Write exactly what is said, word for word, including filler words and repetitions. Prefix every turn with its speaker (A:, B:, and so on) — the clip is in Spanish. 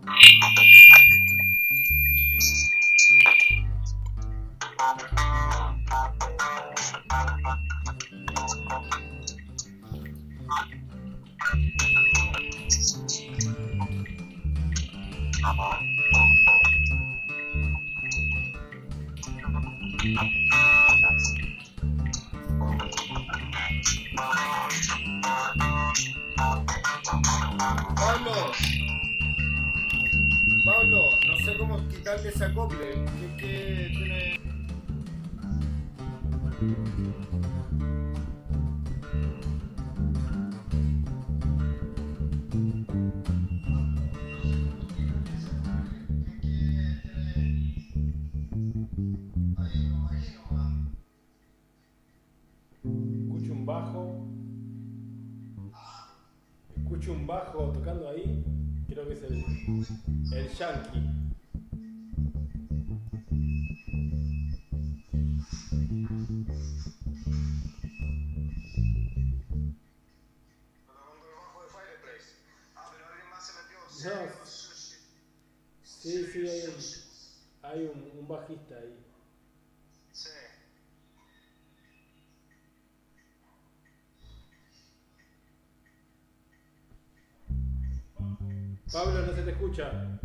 A: Pablo, Pablo, no sé cómo quitarle ese acople. ¿Qué, qué tiene? Escucho un bajo. Escucho un bajo tocando ahí. Creo que es el, el Yankee. No, sí, sí, hay un, hay un, un bajista ahí.
B: Sí.
A: Pablo, no se te escucha.